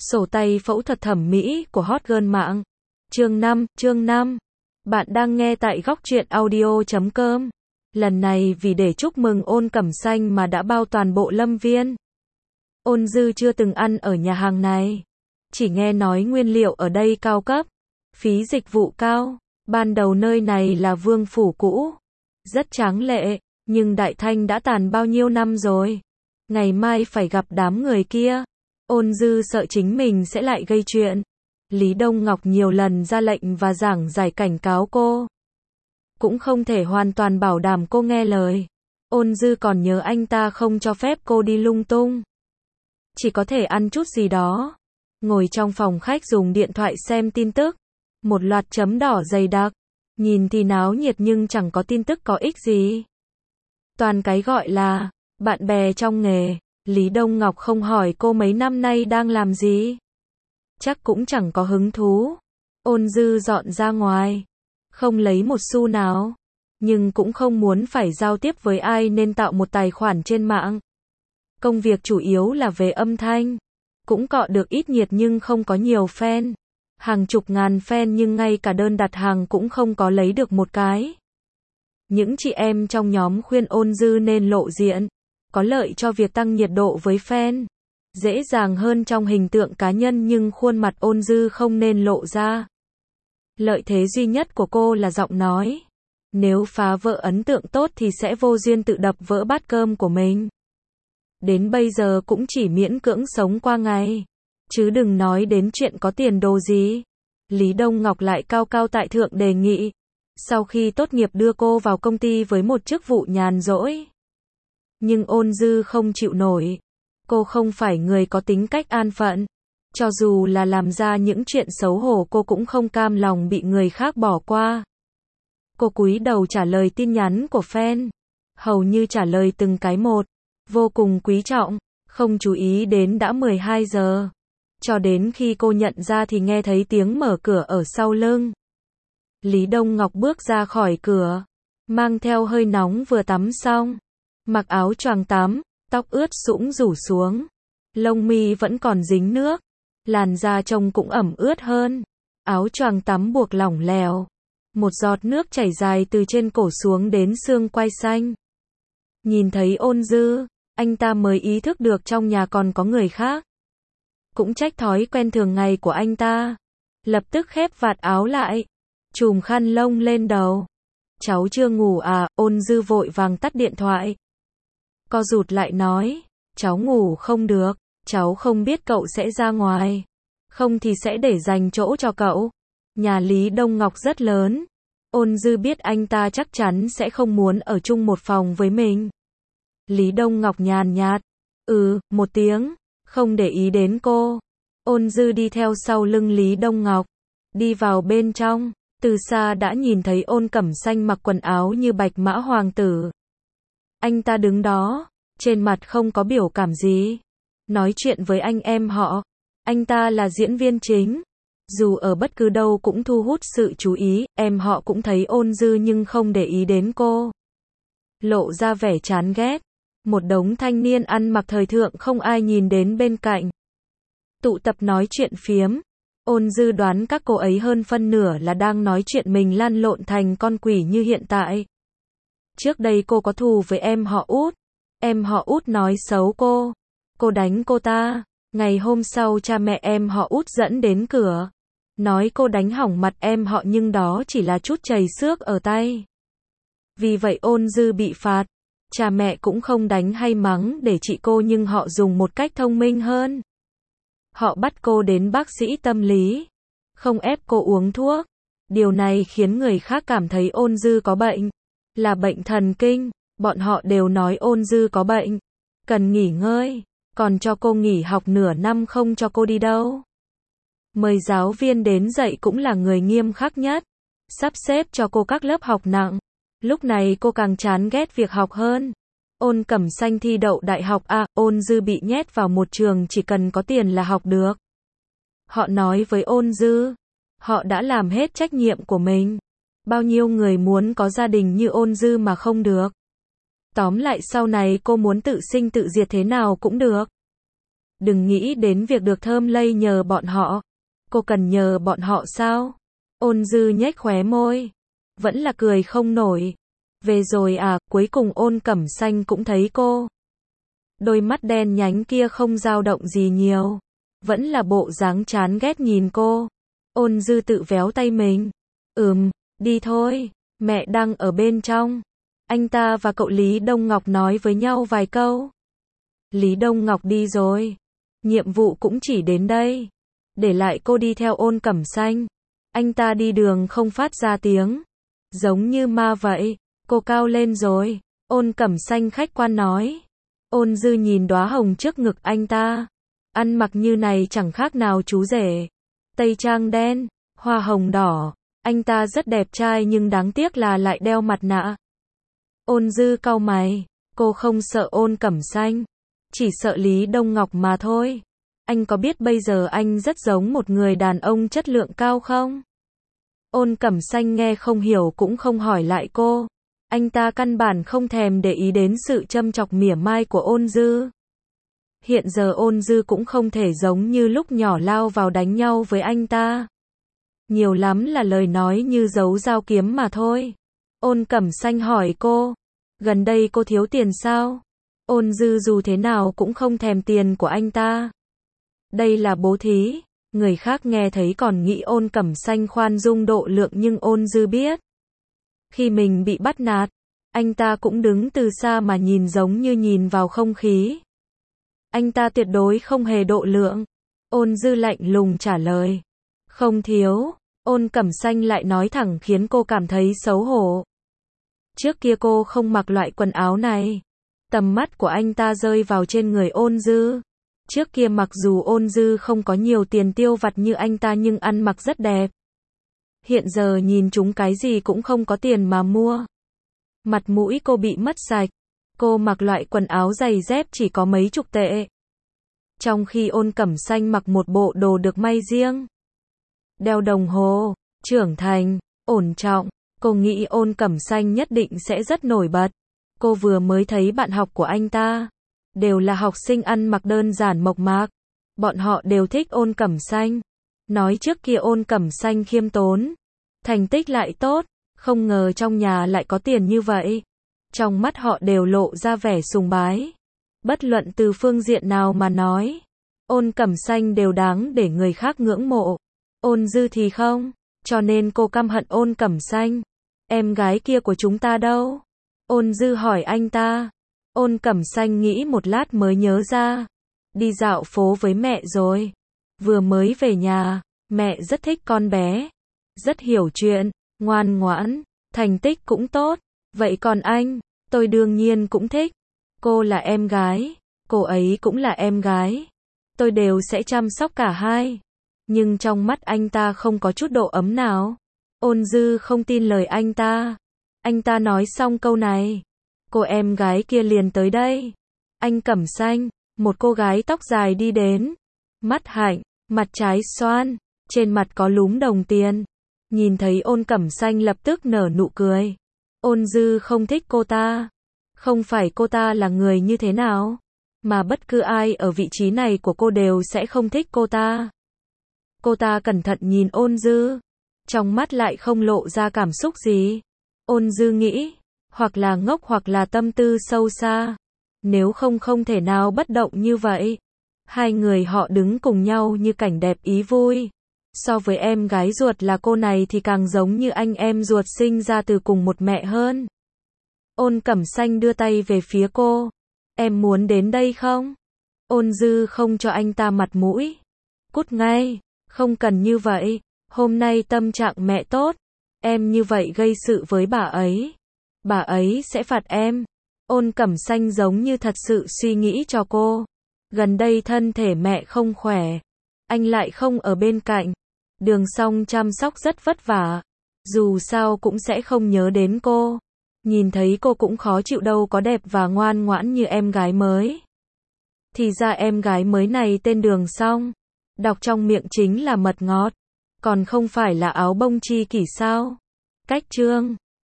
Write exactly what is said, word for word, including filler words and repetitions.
Sổ tay phẫu thuật thẩm mỹ của hot girl mạng. Chương năm, chương năm. Bạn đang nghe tại góc truyện audio chấm com. Lần này vì để chúc mừng Ôn Cẩm Xanh mà đã bao toàn bộ Lâm Viên. Ôn Dư chưa từng ăn ở nhà hàng này. Chỉ nghe nói nguyên liệu ở đây cao cấp, phí dịch vụ cao. Ban đầu nơi này là vương phủ cũ, rất tráng lệ, nhưng Đại Thanh đã tàn bao nhiêu năm rồi. Ngày mai phải gặp đám người kia. Ôn Dư sợ chính mình sẽ lại gây chuyện. Lý Đông Ngọc nhiều lần ra lệnh và giảng giải cảnh cáo cô. Cũng không thể hoàn toàn bảo đảm cô nghe lời. Ôn Dư còn nhớ anh ta không cho phép cô đi lung tung. Chỉ có thể ăn chút gì đó. Ngồi trong phòng khách dùng điện thoại xem tin tức. Một loạt chấm đỏ dày đặc. Nhìn thì náo nhiệt nhưng chẳng có tin tức có ích gì. Toàn cái gọi là bạn bè trong nghề. Lý Đông Ngọc không hỏi cô mấy năm nay đang làm gì. Chắc cũng chẳng có hứng thú. Ôn Dư dọn ra ngoài. Không lấy một xu nào. Nhưng cũng không muốn phải giao tiếp với ai nên tạo một tài khoản trên mạng. Công việc chủ yếu là về âm thanh. Cũng cọ được ít nhiệt nhưng không có nhiều fan. Hàng chục ngàn fan nhưng ngay cả đơn đặt hàng cũng không có lấy được một cái. Những chị em trong nhóm khuyên Ôn Dư nên lộ diện. Có lợi cho việc tăng nhiệt độ với fan. Dễ dàng hơn trong hình tượng cá nhân nhưng khuôn mặt Ôn Dư không nên lộ ra. Lợi thế duy nhất của cô là giọng nói. Nếu phá vỡ ấn tượng tốt thì sẽ vô duyên tự đập vỡ bát cơm của mình. Đến bây giờ cũng chỉ miễn cưỡng sống qua ngày. Chứ đừng nói đến chuyện có tiền đồ gì. Lý Đông Ngọc lại cao cao tại thượng đề nghị. Sau khi tốt nghiệp đưa cô vào công ty với một chức vụ nhàn rỗi. Nhưng Ôn Dư không chịu nổi. Cô không phải người có tính cách an phận. Cho dù là làm ra những chuyện xấu hổ cô cũng không cam lòng bị người khác bỏ qua. Cô cúi đầu trả lời tin nhắn của fan. Hầu như trả lời từng cái một. Vô cùng quý trọng. Không chú ý đến đã mười hai giờ. Cho đến khi cô nhận ra thì nghe thấy tiếng mở cửa ở sau lưng. Lý Đông Ngọc bước ra khỏi cửa. Mang theo hơi nóng vừa tắm xong. Mặc áo choàng tắm, tóc ướt sũng rủ xuống. Lông mi vẫn còn dính nước. Làn da trông cũng ẩm ướt hơn. Áo choàng tắm buộc lỏng lẻo. Một giọt nước chảy dài từ trên cổ xuống đến xương quai xanh. Nhìn thấy Ôn Dư, anh ta mới ý thức được trong nhà còn có người khác. Cũng trách thói quen thường ngày của anh ta. Lập tức khép vạt áo lại. Chùm khăn lông lên đầu. Cháu chưa ngủ à? Ôn Dư vội vàng tắt điện thoại. Co rụt lại nói. Cháu ngủ không được. Cháu không biết cậu sẽ ra ngoài. Không thì sẽ để dành chỗ cho cậu. Nhà Lý Đông Ngọc rất lớn. Ôn Dư biết anh ta chắc chắn sẽ không muốn ở chung một phòng với mình. Lý Đông Ngọc nhàn nhạt. Ừ, một tiếng. Không để ý đến cô. Ôn Dư đi theo sau lưng Lý Đông Ngọc. Đi vào bên trong. Từ xa đã nhìn thấy Ôn Cẩm Xanh mặc quần áo như bạch mã hoàng tử. Anh ta đứng đó. Trên mặt không có biểu cảm gì. Nói chuyện với anh em họ. Anh ta là diễn viên chính. Dù ở bất cứ đâu cũng thu hút sự chú ý. Em họ cũng thấy Ôn Dư nhưng không để ý đến cô. Lộ ra vẻ chán ghét. Một đống thanh niên ăn mặc thời thượng không ai nhìn đến bên cạnh. Tụ tập nói chuyện phiếm. Ôn Dư đoán các cô ấy hơn phân nửa là đang nói chuyện mình lăn lộn thành con quỷ như hiện tại. Trước đây cô có thù với em họ Út. Em họ Út nói xấu cô. Cô đánh cô ta. Ngày hôm sau cha mẹ em họ Út dẫn đến cửa. Nói cô đánh hỏng mặt em họ nhưng đó chỉ là chút chảy xước ở tay. Vì vậy Ôn Dư bị phạt. Cha mẹ cũng không đánh hay mắng để trị cô nhưng họ dùng một cách thông minh hơn. Họ bắt cô đến bác sĩ tâm lý. Không ép cô uống thuốc. Điều này khiến người khác cảm thấy Ôn Dư có bệnh. Là bệnh thần kinh. Bọn họ đều nói Ôn Dư có bệnh. Cần nghỉ ngơi. Còn cho cô nghỉ học nửa năm không cho cô đi đâu. Mời giáo viên đến dạy cũng là người nghiêm khắc nhất. Sắp xếp cho cô các lớp học nặng. Lúc này cô càng chán ghét việc học hơn. Ôn Cẩm Xanh thi đậu đại học A, Ôn Dư bị nhét vào một trường chỉ cần có tiền là học được. Họ nói với Ôn Dư. Họ đã làm hết trách nhiệm của mình. Bao nhiêu người muốn có gia đình như Ôn Dư mà không được. Tóm lại sau này cô muốn tự sinh tự diệt thế nào cũng được. Đừng nghĩ đến việc được Thơm lây nhờ bọn họ. Cô cần nhờ bọn họ sao? Ôn Dư nhếch khóe môi. Vẫn là cười không nổi. Về rồi à, cuối cùng Ôn Cẩm Xanh cũng thấy cô. Đôi mắt đen nhánh kia không dao động gì nhiều. Vẫn là bộ dáng chán ghét nhìn cô. Ôn Dư tự véo tay mình. Ừm, đi thôi, mẹ đang ở bên trong. Anh ta và cậu Lý Đông Ngọc nói với nhau vài câu. Lý Đông Ngọc đi rồi. Nhiệm vụ cũng chỉ đến đây. Để lại cô đi theo Ôn Cẩm Xanh. Anh ta đi đường không phát ra tiếng. Giống như ma vậy. Cô cao lên rồi. Ôn Cẩm Xanh khách quan nói. Ôn Dư nhìn đóa hồng trước ngực anh ta. Ăn mặc như này chẳng khác nào chú rể. Tây trang đen, hoa hồng đỏ. Anh ta rất đẹp trai nhưng đáng tiếc là lại đeo mặt nạ. Ôn Dư cau mày. Cô không sợ Ôn Cẩm Xanh. Chỉ sợ Lý Đông Ngọc mà thôi. Anh có biết bây giờ anh rất giống một người đàn ông chất lượng cao không? Ôn Cẩm Xanh nghe không hiểu cũng không hỏi lại cô. Anh ta căn bản không thèm để ý đến sự châm chọc mỉa mai của Ôn Dư. Hiện giờ Ôn Dư cũng không thể giống như lúc nhỏ lao vào đánh nhau với anh ta. Nhiều lắm là lời nói như giấu dao kiếm mà thôi. Ôn Cẩm Xanh hỏi cô. Gần đây cô thiếu tiền sao? Ôn Dư dù thế nào cũng không thèm tiền của anh ta. Đây là bố thí. Người khác nghe thấy còn nghĩ Ôn Cẩm Xanh khoan dung độ lượng nhưng Ôn Dư biết. Khi mình bị bắt nạt, anh ta cũng đứng từ xa mà nhìn giống như nhìn vào không khí. Anh ta tuyệt đối không hề độ lượng. Ôn Dư lạnh lùng trả lời. Không thiếu. Ôn Cẩm Xanh lại nói thẳng khiến cô cảm thấy xấu hổ. Trước kia cô không mặc loại quần áo này. Tầm mắt của anh ta rơi vào trên người Ôn Dư. Trước kia mặc dù Ôn Dư không có nhiều tiền tiêu vặt như anh ta nhưng ăn mặc rất đẹp. Hiện giờ nhìn chúng cái gì cũng không có tiền mà mua. Mặt mũi cô bị mất sạch. Cô mặc loại quần áo giày dép chỉ có mấy chục tệ. Trong khi Ôn Cẩm Xanh mặc một bộ đồ được may riêng. Đeo đồng hồ, trưởng thành, ổn trọng. Cô nghĩ Ôn Cẩm Xanh nhất định sẽ rất nổi bật. Cô vừa mới thấy bạn học của anh ta. Đều là học sinh ăn mặc đơn giản mộc mạc. Bọn họ đều thích Ôn Cẩm Xanh. Nói trước kia Ôn Cẩm Xanh khiêm tốn. Thành tích lại tốt. Không ngờ trong nhà lại có tiền như vậy. Trong mắt họ đều lộ ra vẻ sùng bái. Bất luận từ phương diện nào mà nói. Ôn Cẩm Xanh đều đáng để người khác ngưỡng mộ. Ôn Dư thì không. Cho nên cô căm hận Ôn Cẩm Xanh. Em gái kia của chúng ta đâu? Ôn Dư hỏi anh ta. Ôn Cẩm Xanh nghĩ một lát mới nhớ ra. Đi dạo phố với mẹ rồi. Vừa mới về nhà. Mẹ rất thích con bé. Rất hiểu chuyện. Ngoan ngoãn. Thành tích cũng tốt. Vậy còn anh? Tôi đương nhiên cũng thích. Cô là em gái. Cô ấy cũng là em gái. Tôi đều sẽ chăm sóc cả hai. Nhưng trong mắt anh ta không có chút độ ấm nào. Ôn Dư không tin lời anh ta. Anh ta nói xong câu này. Cô em gái kia liền tới đây. Anh Cẩm Xanh. Một cô gái tóc dài đi đến. Mắt hạnh. Mặt trái xoan. Trên mặt có lúm đồng tiền. Nhìn thấy Ôn Cẩm Xanh lập tức nở nụ cười. Ôn Dư không thích cô ta. Không phải cô ta là người như thế nào. Mà bất cứ ai ở vị trí này của cô đều sẽ không thích cô ta. Cô ta cẩn thận nhìn Ôn Dư. Trong mắt lại không lộ ra cảm xúc gì. Ôn Dư nghĩ. Hoặc là ngốc hoặc là tâm tư sâu xa. Nếu không không thể nào bất động như vậy. Hai người họ đứng cùng nhau như cảnh đẹp ý vui. So với em gái ruột là cô này thì càng giống như anh em ruột sinh ra từ cùng một mẹ hơn. Ôn Cẩm Xanh đưa tay về phía cô. Em muốn đến đây không? Ôn Dư không cho anh ta mặt mũi. Cút ngay. Không cần như vậy. Hôm nay tâm trạng mẹ tốt. Em như vậy gây sự với bà ấy. Bà ấy sẽ phạt em. Ôn Cẩm Xanh giống như thật sự suy nghĩ cho cô. Gần đây thân thể mẹ không khỏe. Anh lại không ở bên cạnh. Đường Song chăm sóc rất vất vả. Dù sao cũng sẽ không nhớ đến cô. Nhìn thấy cô cũng khó chịu đâu có đẹp và ngoan ngoãn như em gái mới. Thì ra em gái mới này tên Đường Song. Đọc trong miệng chính là mật ngọt. Còn không phải là áo bông chi kỷ sao? Cách chương